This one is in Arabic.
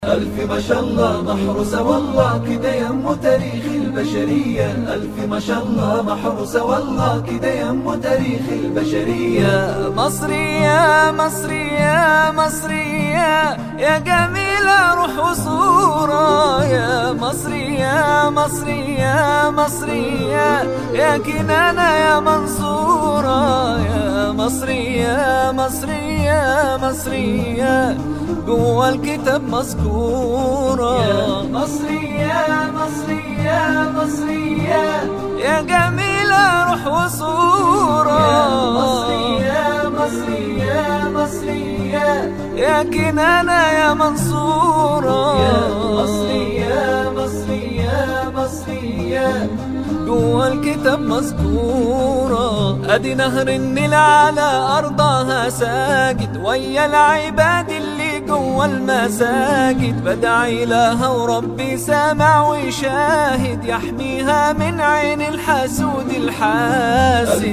ألف ما شاء الله محروسة والله كده يم تاريخ البشرية. ألف ما شاء الله محروسة والله كده يم تاريخ البشرية. يا مصرية مصرية مصرية يا جميلة روح وصورة. يا مصرية مصرية مصرية يا كنانة يا منصورة. يا مصرية مصرية مصرية جوا الكتاب مذكورة. يا مصرية مصرية مصرية يا جميلة روح وصورة. يا مصرية مصرية مصرية يا كنانة يا منصورة. يا مصرية مصرية مصرية جوا الكتاب مذكورة. ادي نهر النيل على ارضها ساجد ويا العباد اللي جوا المساجد. بدعي لها وربي سامع ويشاهد يحميها من عين الحسود الحاسد.